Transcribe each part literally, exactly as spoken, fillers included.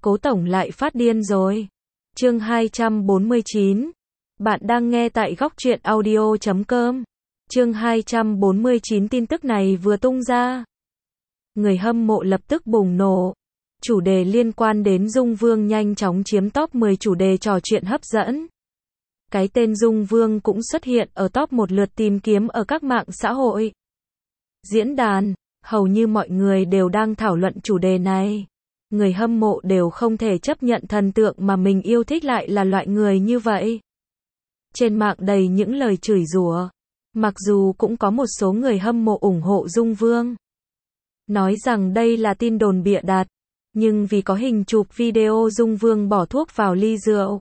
Cố tổng lại phát điên rồi. Chương hai trăm bốn mươi chín. Bạn đang nghe tại góc truyện audio chấm com. Chương hai trăm bốn mươi chín tin tức này vừa tung ra. Người hâm mộ lập tức bùng nổ. Chủ đề liên quan đến Dung Vương nhanh chóng chiếm top mười chủ đề trò chuyện hấp dẫn. Cái tên Dung Vương cũng xuất hiện ở top một lượt tìm kiếm ở các mạng xã hội. Diễn đàn, hầu như mọi người đều đang thảo luận chủ đề này. Người hâm mộ đều không thể chấp nhận thần tượng mà mình yêu thích lại là loại người như vậy. Trên mạng đầy những lời chửi rủa. Mặc dù cũng có một số người hâm mộ ủng hộ Dung Vương, nói rằng đây là tin đồn bịa đặt, nhưng vì có hình chụp video Dung Vương bỏ thuốc vào ly rượu,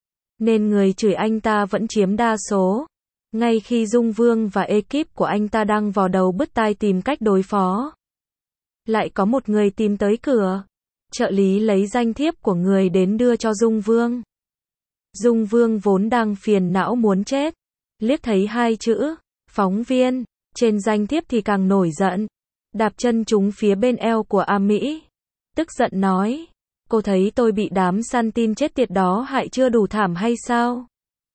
nên người chửi anh ta vẫn chiếm đa số. Ngay khi Dung Vương và ekip của anh ta đang vò đầu bứt tai tìm cách đối phó, lại có một người tìm tới cửa. Trợ lý lấy danh thiếp của người đến đưa cho Dung Vương. Dung Vương vốn đang phiền não muốn chết, liếc thấy hai chữ phóng viên trên danh thiếp thì càng nổi giận, đạp chân trúng phía bên eo của A Mỹ, tức giận nói: cô thấy tôi bị đám săn tin chết tiệt đó hại chưa đủ thảm hay sao?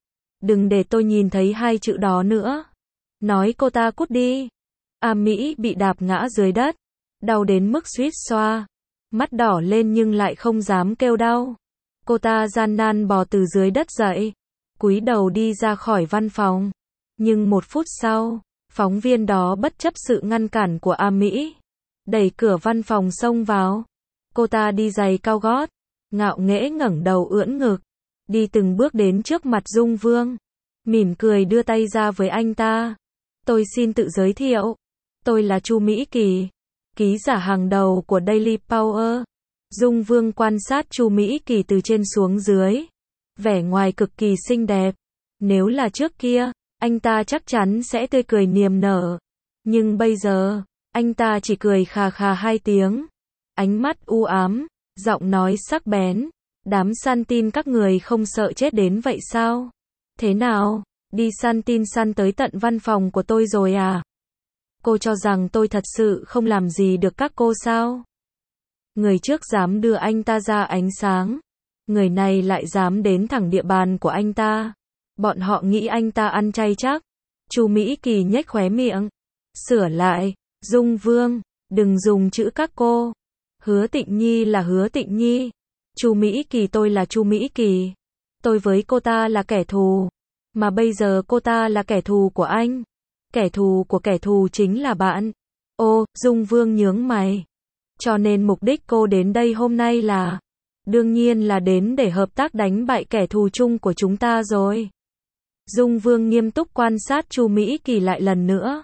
Đừng để tôi nhìn thấy hai chữ đó nữa. Nói cô ta cút đi. A Mỹ bị đạp ngã dưới đất, đau đến mức suýt xoa, mắt đỏ lên nhưng lại không dám kêu đau. Cô ta gian nan bò từ dưới đất dậy, cúi đầu đi ra khỏi văn phòng. Nhưng một phút sau, phóng viên đó bất chấp sự ngăn cản của A Mỹ, đẩy cửa văn phòng xông vào. Cô ta đi giày cao gót, ngạo nghễ ngẩng đầu ưỡn ngực, đi từng bước đến trước mặt Dung Vương, mỉm cười đưa tay ra với anh ta. Tôi xin tự giới thiệu, tôi là Chu Mỹ Kỳ, ký giả hàng đầu của Daily Power. Dung Vương quan sát Chu Mỹ Kỳ từ trên xuống dưới, vẻ ngoài cực kỳ xinh đẹp. Nếu là trước kia, anh ta chắc chắn sẽ tươi cười niềm nở. Nhưng bây giờ, anh ta chỉ cười khà khà hai tiếng, ánh mắt u ám, giọng nói sắc bén. Đám săn tin các người không sợ chết đến vậy sao? Thế nào, đi săn tin săn tới tận văn phòng của tôi rồi à? Cô cho rằng tôi thật sự không làm gì được các cô sao? Người trước dám đưa anh ta ra ánh sáng, người này lại dám đến thẳng địa bàn của anh ta. Bọn họ nghĩ anh ta ăn chay chắc. Chu Mỹ Kỳ nhếch khóe miệng, sửa lại: Dung Vương, đừng dùng chữ các cô. Hứa Tịnh Nhi là Hứa Tịnh Nhi, Chu Mỹ Kỳ tôi là Chu Mỹ Kỳ. Tôi với cô ta là kẻ thù, mà bây giờ cô ta là kẻ thù của anh. Kẻ thù của kẻ thù chính là bạn. Ô, Dung Vương nhướng mày. Cho nên mục đích cô đến đây hôm nay là, đương nhiên là đến để hợp tác đánh bại kẻ thù chung của chúng ta rồi. Dung Vương nghiêm túc quan sát Chu Mỹ Kỳ lại lần nữa,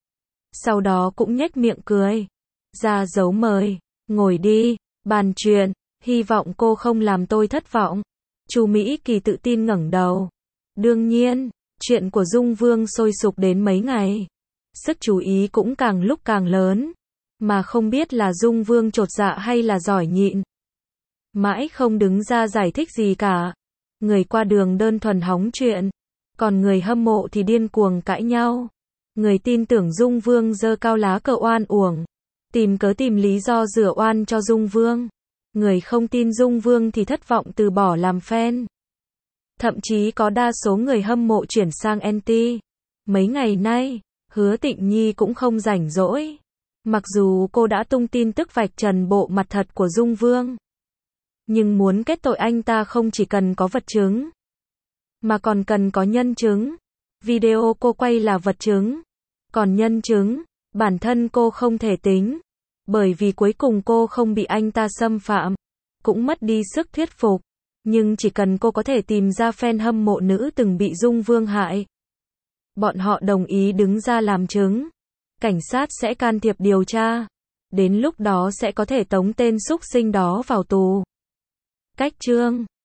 sau đó cũng nhếch miệng cười, ra dấu mời, ngồi đi, bàn chuyện, hy vọng cô không làm tôi thất vọng. Chu Mỹ Kỳ tự tin ngẩng đầu. Đương nhiên, chuyện của Dung Vương sôi sục đến mấy ngày, sức chú ý cũng càng lúc càng lớn, mà không biết là Dung Vương chột dạ hay là giỏi nhịn, mãi không đứng ra giải thích gì cả. Người qua đường đơn thuần hóng chuyện, còn người hâm mộ thì điên cuồng cãi nhau. Người tin tưởng Dung Vương giơ cao lá cờ oan uổng, tìm cớ tìm lý do rửa oan cho Dung Vương. Người không tin Dung Vương thì thất vọng từ bỏ làm fan. Thậm chí có đa số người hâm mộ chuyển sang anti. Mấy ngày nay, Hứa Tịnh Nhi cũng không rảnh rỗi. Mặc dù cô đã tung tin tức vạch trần bộ mặt thật của Dung Vương, nhưng muốn kết tội anh ta không chỉ cần có vật chứng, mà còn cần có nhân chứng. Video cô quay là vật chứng, còn nhân chứng, bản thân cô không thể tính, bởi vì cuối cùng cô không bị anh ta xâm phạm, cũng mất đi sức thuyết phục. Nhưng chỉ cần cô có thể tìm ra fan hâm mộ nữ từng bị Dung Vương hại, bọn họ đồng ý đứng ra làm chứng, cảnh sát sẽ can thiệp điều tra. Đến lúc đó sẽ có thể tống tên xúc sinh đó vào tù. Cách chương